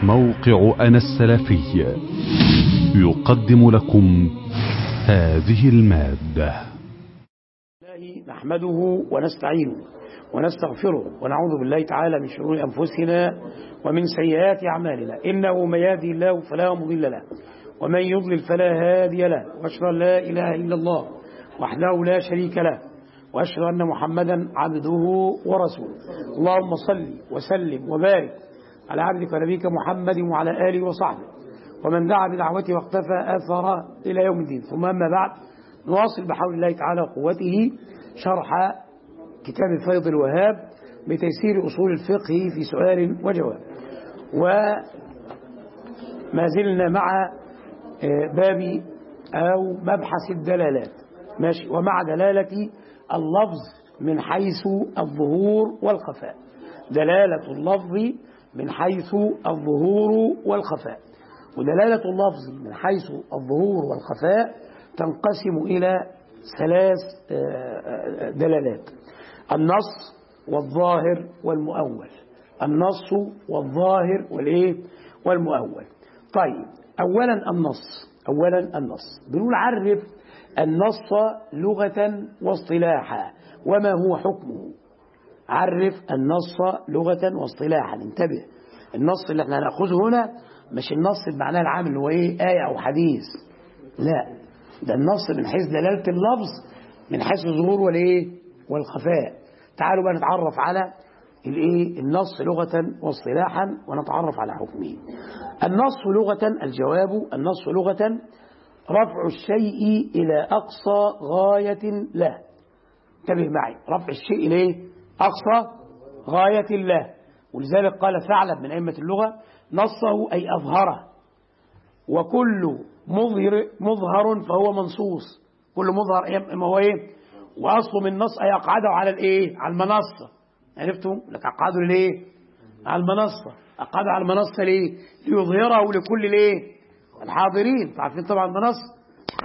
موقع أنا السلفي يقدم لكم هذه المادة. نحمده ونستعينه ونستغفره ونعوذ بالله تعالى من شرور أنفسنا ومن سيئات أعمالنا، إنه من يهده الله فلا مضل له ومن يضلل فلا هادي له، وأشهد أن لا إله إلا الله وحده لا شريك له، وأشهد أن محمدا عبده ورسوله. اللهم صل وسلم وبارك على عبدك ونبيك محمد وعلى آله وصحبه ومن دعا بدعوته واقتفى آثاره إلى يوم الدين. ثم أما بعد، نواصل بحول الله تعالى وقوته شرح كتاب فيض الوهاب بتيسير أصول الفقه في سؤال وجواب، وما زلنا مع باب أو مبحث الدلالات، ماشي، ومع دلالة اللفظ من حيث الظهور والخفاء. دلالة اللفظ من حيث الظهور والخفاء. ودلالة اللفظ من حيث الظهور والخفاء تنقسم إلى ثلاث دلالات: النص والظاهر والمؤول. النص والظاهر والمؤول. طيب، أولا النص بنقول عرف النص لغة واصطلاحا وما هو حكمه. عرف النص لغة واصطلاحا. انتبه، النص اللي احنا هناخذه هنا مش النص بمعناه العام اللي هو آية أو حديث، لا، ده النص من حيث دلالة اللفظ من حيث الظهور والخفاء. تعالوا بقى نتعرف على النص لغة واصطلاحا ونتعرف على حكمه. النص لغة، الجواب: النص لغة رفع الشيء إلى أقصى غاية له. انتبه معي، رفع الشيء إليه أقصى غاية له. ولذلك قال ثعلب من أئمة اللغة: نصه أي أظهره، وكل مظهر فهو منصوص. كل مظهر ما هو وأصله من النص أي أقعده على على المنصة. عرفتم؟ لك أقعده على المنصة. أقعده على المنصة ليه؟ ليظهره لكل الحاضرين. عارفين طبعا المنصة،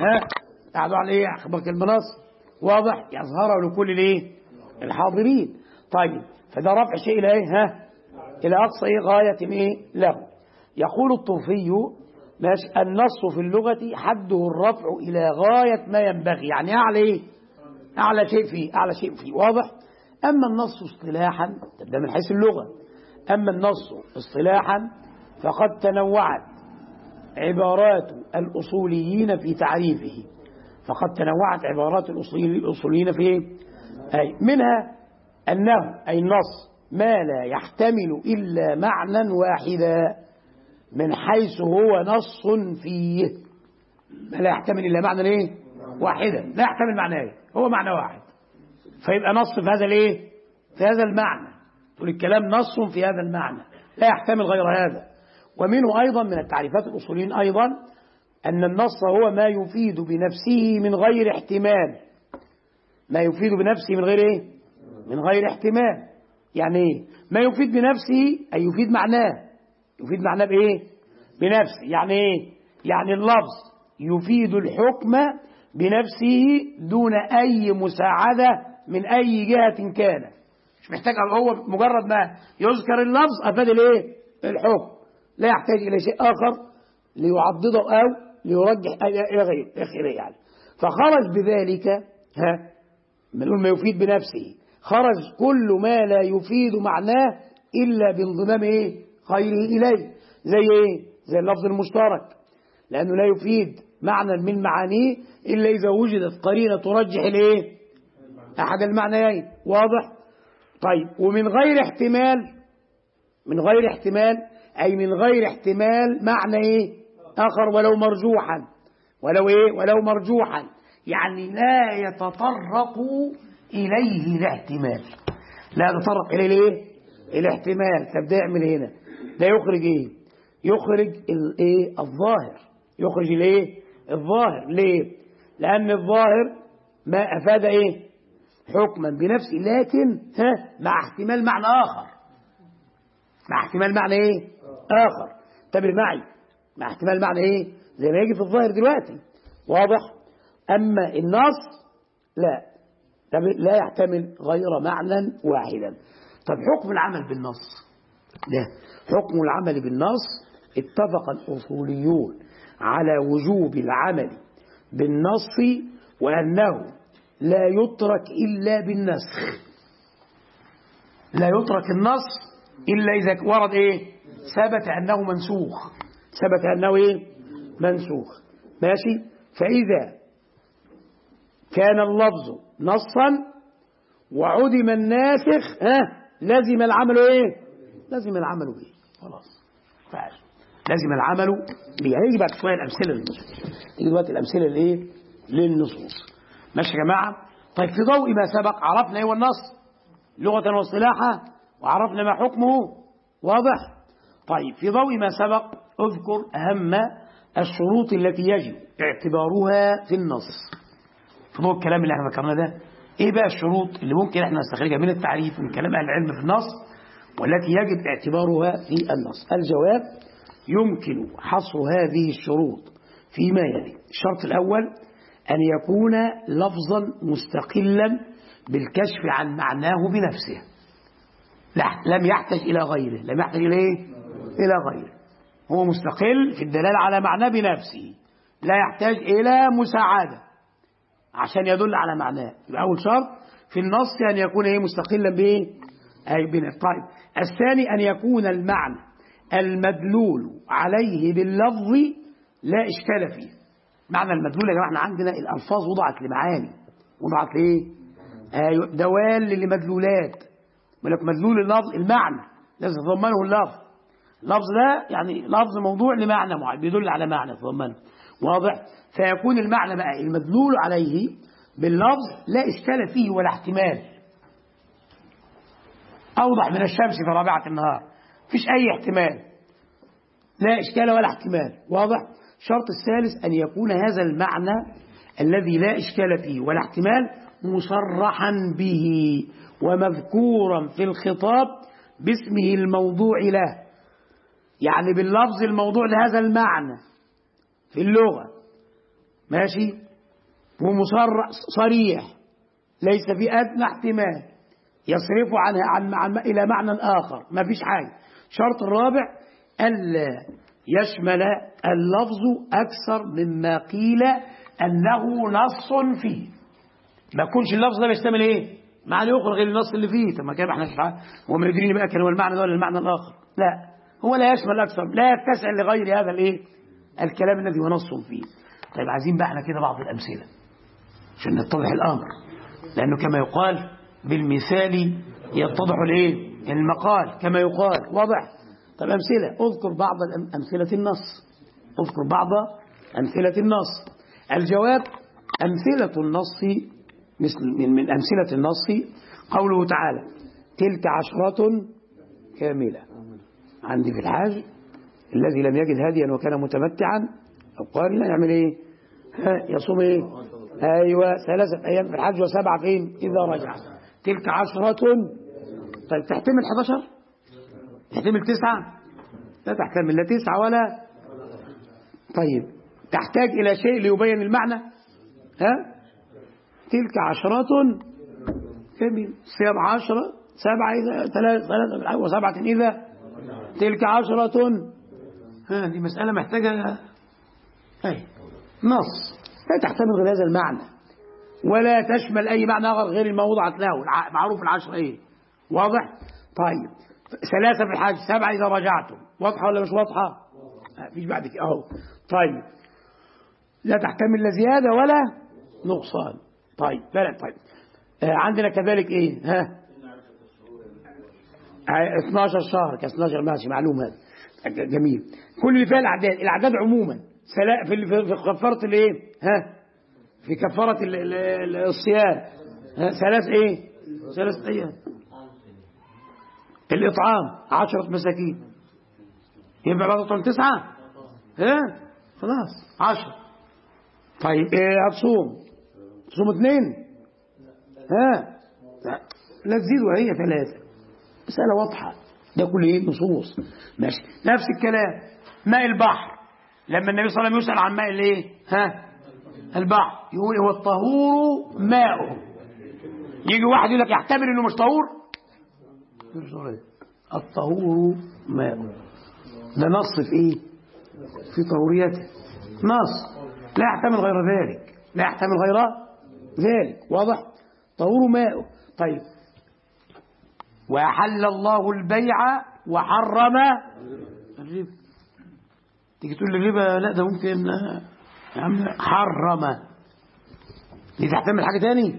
قعدوا على أخبارك المنصة، واضح؟ يظهره لكل الحاضرين. طيب، فده رفع شيء إلى إلى أقصى غاية له. يقول الطوفي: ماشي، النص في اللغة حده الرفع إلى غاية ما ينبغي، يعني أعلى شيء فيه، واضح؟ أما النص اصطلاحا، ده من حيث اللغة. أما النص اصطلاحا فقد تنوعت عبارات الأصوليين في تعريفه. فقد تنوعت عبارات الأصوليين في منها أنه أي النص ما لا يحتمل إلا معنى واحدا من حيث هو نص فيه. ما لا يحتمل إلا معنى واحدا، لا يحتمل معناه، هو معنى واحد، فيبقى نص في هذا في هذا المعنى. تقول الكلام نص في هذا المعنى لا يحتمل غير هذا. ومنه أيضا من التعريفات الأصوليين أيضا أن النص هو ما يفيد بنفسه من غير احتمال. ما يفيد بنفسه من غير احتمال. يعني ما يفيد بنفسه أي يفيد معناه. يفيد معناه بنفسه. يعني اللفظ يفيد الحكم بنفسه دون أي مساعدة من أي جهة كان. مش محتاج، هو مجرد ما يذكر اللفظ أفاد الحكم، لا يحتاج إلى شيء آخر ليعضده أو ليرجح إلى غيره يعني. فخرج بذلك بنقول ما يفيد بنفسه، خرج كل ما لا يفيد معناه إلا بانضمام خيره إليه. زي اللفظ المشترك، لأنه لا يفيد معنى من معانيه إلا إذا وجدت قرينة ترجح أحد المعنيين، واضح؟ طيب، ومن غير احتمال، أي من غير احتمال معنى آخر ولو مرجوحا، يعني لا يتطرق إليه الاحتمال. لا يتطرق إليه الاحتمال. طب ده يعمل هنا، ده يخرج يخرج الظاهر. يخرج الظاهر. ليه؟ لأن الظاهر ما أفاد حكما بنفسه، لكن مع احتمال معنى آخر. آخر. انتبه معي، مع احتمال معنى زي ما يجي في الظاهر دلوقتي، واضح؟ أما النص لا يحتمل غير معنى واحدا. طب حكم العمل بالنص، ده حكم العمل بالنص. اتفق الأصوليون على وجوب العمل بالنص وأنه لا يترك إلا بالنسخ. لا يترك النص إلا إذا ورد إيه؟ ثبت أنه منسوخ. ثبت أنه إيه؟ منسوخ. ماشي. فإذا كان اللفظ نصا وعدم الناسخ لازم العمل إيه؟ لازم العمل به. خلاص فعلا لازم العمل به. هيجي بعد شوية الأمثلة للنصوص. تيجي دلوقتي الأمثلة لإيه؟ للنصوص. ماشي يا جماعة. طيب في ضوء ما سبق عرفنا إيه هو النص لغة واصطلاحا وعرفنا ما حكمه. واضح؟ طيب في ضوء ما سبق اذكر أهم الشروط التي يجب اعتبارها في النص. في ضوء الكلام اللي احنا ذكرناه ده ايه بقى الشروط اللي ممكن احنا نستخرجها من التعريف من كلام اهل العلم في النص والتي يجب اعتبارها في النص؟ الجواب يمكن حصر هذه الشروط فيما يلي. الشرط الأول أن يكون لفظا مستقلا بالكشف عن معناه بنفسه. لم يحتاج إلى غيره. لم يحتاج إلى إيه؟ إلى غيره. هو مستقل في الدلالة على معناه بنفسه، لا يحتاج إلى مساعدة عشان يدل على معناه. يبقى أول شرط في النص أن يكون إيه؟ مستقلا بإيه؟ أي بنفسه. طيب الثاني أن يكون المعنى المدلول عليه باللفظ لا إشكال فيه. معنى المدلول يا جماعة احنا عندنا الألفاظ وضعت لمعاني، وضعت لإيه؟ دوال لمدلولات. ولك مدلول اللفظ المعنى لازم يتضمنه اللفظ. اللفظ ده يعني لفظ موضوع لمعنى معين بيدل على معنى يتضمنه. واضح؟ فيكون المعنى بقى المدلول عليه باللفظ لا إشكال فيه ولا احتمال. أوضح من الشمس في رابعة النهار. فيش أي احتمال، لا إشكال ولا احتمال. واضح؟ الشرط الثالث أن يكون هذا المعنى الذي لا إشكال فيه ولا احتمال مصرحا به ومذكورا في الخطاب باسمه الموضوع له. يعني باللفظ الموضوع لهذا المعنى في اللغة. ماشي. ومصرح صريح ليس في أدنى احتمال يصرف عن إلى معنى آخر. ما فيش حاجة. الشرط الرابع ألا يشمل اللفظ أكثر مما قيل أنه نص فيه. ما يكونش اللفظ ده بيشتمل إيه؟ معنى أخرى غير النص اللي فيه. طب ما كان احنا مش عارف هو ما يدريني بقى كان هو المعنى ده ولا المعنى الآخر. لا، هو لا يشمل أكثر، لا يتسع لغير هذا الإيه؟ الكلام الذي هو نص فيه. طيب عايزين بقى احنا كده بعض الأمثلة عشان نتضح الأمر، لأنه كما يقال بالمثال يتضح الإيه؟ المقال كما يقال. واضح؟ طيب أمثلة. اذكر بعض أمثلة النص. اذكر بعض أمثلة النص. الجواب أمثلة النص من أمثلة النص قوله تعالى تلك عشرة كاملة. عندي في الحاج الذي لم يجد هاديا وكان متمتعا أو قارنا يعمل إيه؟ يصوم إيه؟ أيوة 3 أيام في الحج و7 فين؟ إذا رجع. تلك عشرة. طيب تحتمل 11؟ تحتمل 9؟ لا تحتمل لا 9 ولا. طيب تحتاج إلى شيء ليبين المعنى؟ تلك عشرة كامل. صيام 10 7 إذا 3 و7 إذا تلك عشرة. دي مسألة محتاجة نص لا تحتمل غير هذا المعنى ولا تشمل أي معنى آخر غير ما وضعت له معروف العشر إيه. واضح؟ طيب 3 في الحج 7 إذا رجعتم. واضحة ولا مش واضحة؟ مفيش بعد كده أهو. طيب لا تحتمل لا زيادة ولا نقصان. طيب بلد. طيب عندنا كذلك إيه 12 شهر ك12 ماشي معلوم. هذا جميل. كل اللي فيها الأعداد عموما في كفارة الإيه في كفارة الصيام 3 أيام. الإطعام 10 مساكين يبقى بعد طول 9 خلاص 10. طيب هتصوم 2 لا تزيد وهي 3. مسألة واضحة. ده كل ايه نصوص. ماشي. نفس الكلام ماء البحر لما النبي صلى الله عليه وسلم يسأل عن ماء الايه البحر يقول هو الطهور ماؤه. يجي واحد يقول لك يحتمل انه مش طهور. الطهور ماء. ده نص في إيه؟ في طهوريته، نص لا يحتمل غير ذلك، لا يحتمل غير ذلك. واضح؟ طهور ماء. طيب، وأحل الله البيع وحرم الربا. تيجي تقول لي الربا لا ده ممكن يا عم حرم، دي تحتمل حاجة تاني؟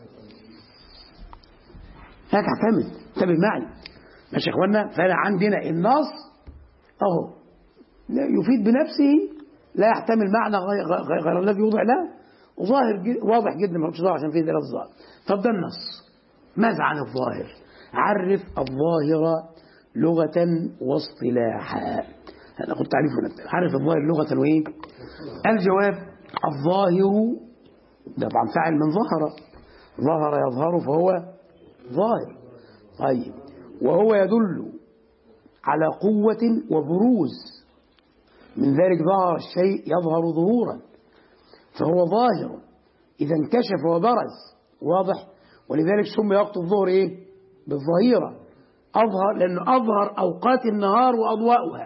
لا تحتمل. انتبه معي ماشي يا اخوانا. فانا عندنا النص اهو يفيد بنفسه، لا يحتمل معنى غير الذي يوضع له، وظاهر واضح جدا، ما هوش ظاهر عشان فيه دلالة الظاهر. طب ده النص. ماذا عن الظاهر؟ عرف الظاهر لغة واصطلاحا. أنا قلت تعريفه. عرف الظاهر لغة وإيه؟ الجواب: الظاهر ده طبعا فاعل من ظهر، ظهر يظهر فهو ظاهر. طيب، وهو يدل على قوة وبروز، من ذلك ظهر الشيء يظهر ظهورا فهو ظاهر إذا انكشف وبرز. واضح؟ ولذلك سمي وقت الظهر إيه؟ بالظهيرة. أظهر لأنه أظهر أوقات النهار وأضواءها،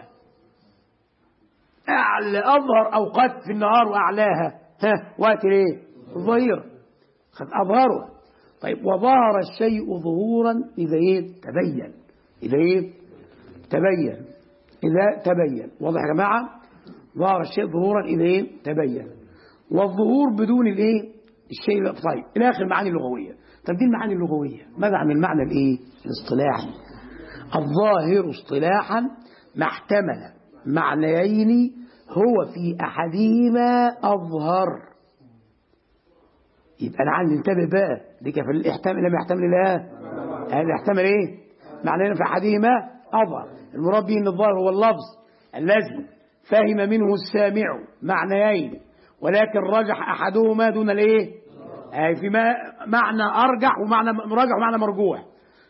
أظهر أوقات في النهار وأعلاها وقت إيه؟ الظهيرة، قد أظهرها. طيب، وظهر الشيء ظهورا إذا إيه؟ تبين. إذا إيه؟ تبين. إذا تبين. واضح يا جماعة؟ ظهر الشيء ظهورا إذا إيه؟ تبين. والظهور بدون الإيه؟ الشيء. طيب، إلى آخر المعاني اللغوية. طب دي المعاني اللغوية، ماذا عن المعنى الإيه؟ الاصطلاحي؟ الظاهر اصطلاحا ما احتمل معنيين هو في أحدهما أظهر. يبقى أنا عندي انتبه بقى، دي كيف الاحتمال لم يحتمل لها، هذا يحتمل إيه؟ معنيين في أحدهما أظهر. المراد به أن الظاهر هو اللفظ الذي فهم منه السامع معنيين ولكن رجح أحدهما دون الإيه؟ في معنى أرجح ومعنى مرجح ومعنى مرجوح،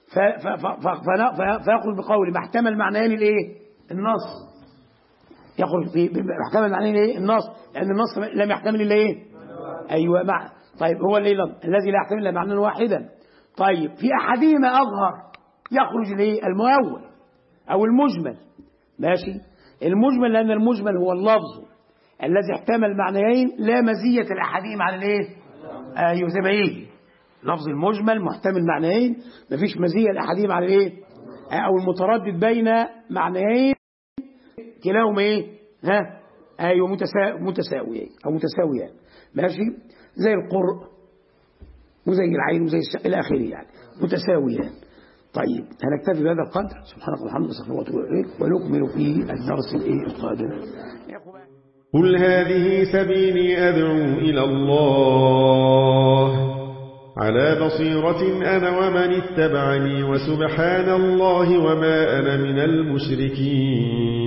فيخرج بقول ما احتمل معنيين الإيه؟ النص. يخرج محتمل معنيين الإيه؟ النص، لأن النص لم يحتمل إلا إيه؟ أيوة مع. طيب، هو الذي لا يحتمل إلا معنى واحدا. طيب، في أحدهما أظهر يخرج الإيه؟ المؤول أو المجمل. ماشي؟ المجمل لأن المجمل هو اللفظ الذي احتمل معنيين لا مزية الأحدهما على الإيه؟ أيوة زي ما يجي لفظ المجمل محتمل معنيين مفيش مزية الأحدهما على الإيه؟ أو المتردد بين معنيين كلاهما إيه؟ أيوة متساويين أو متساويان. ماشي؟ زي القرء وزي العين وزي إلى آخره، يعني متساويان. طيب، هنكتفي بهذا القدر. سبحانك اللهم وبحمدك أستغفرك وأتوب إليك، ونكمل في الدرس القادم. قل هذه سبيلي أدعو إلى الله على بصيرة أنا ومن اتبعني، وسبحان الله وما أنا من المشركين.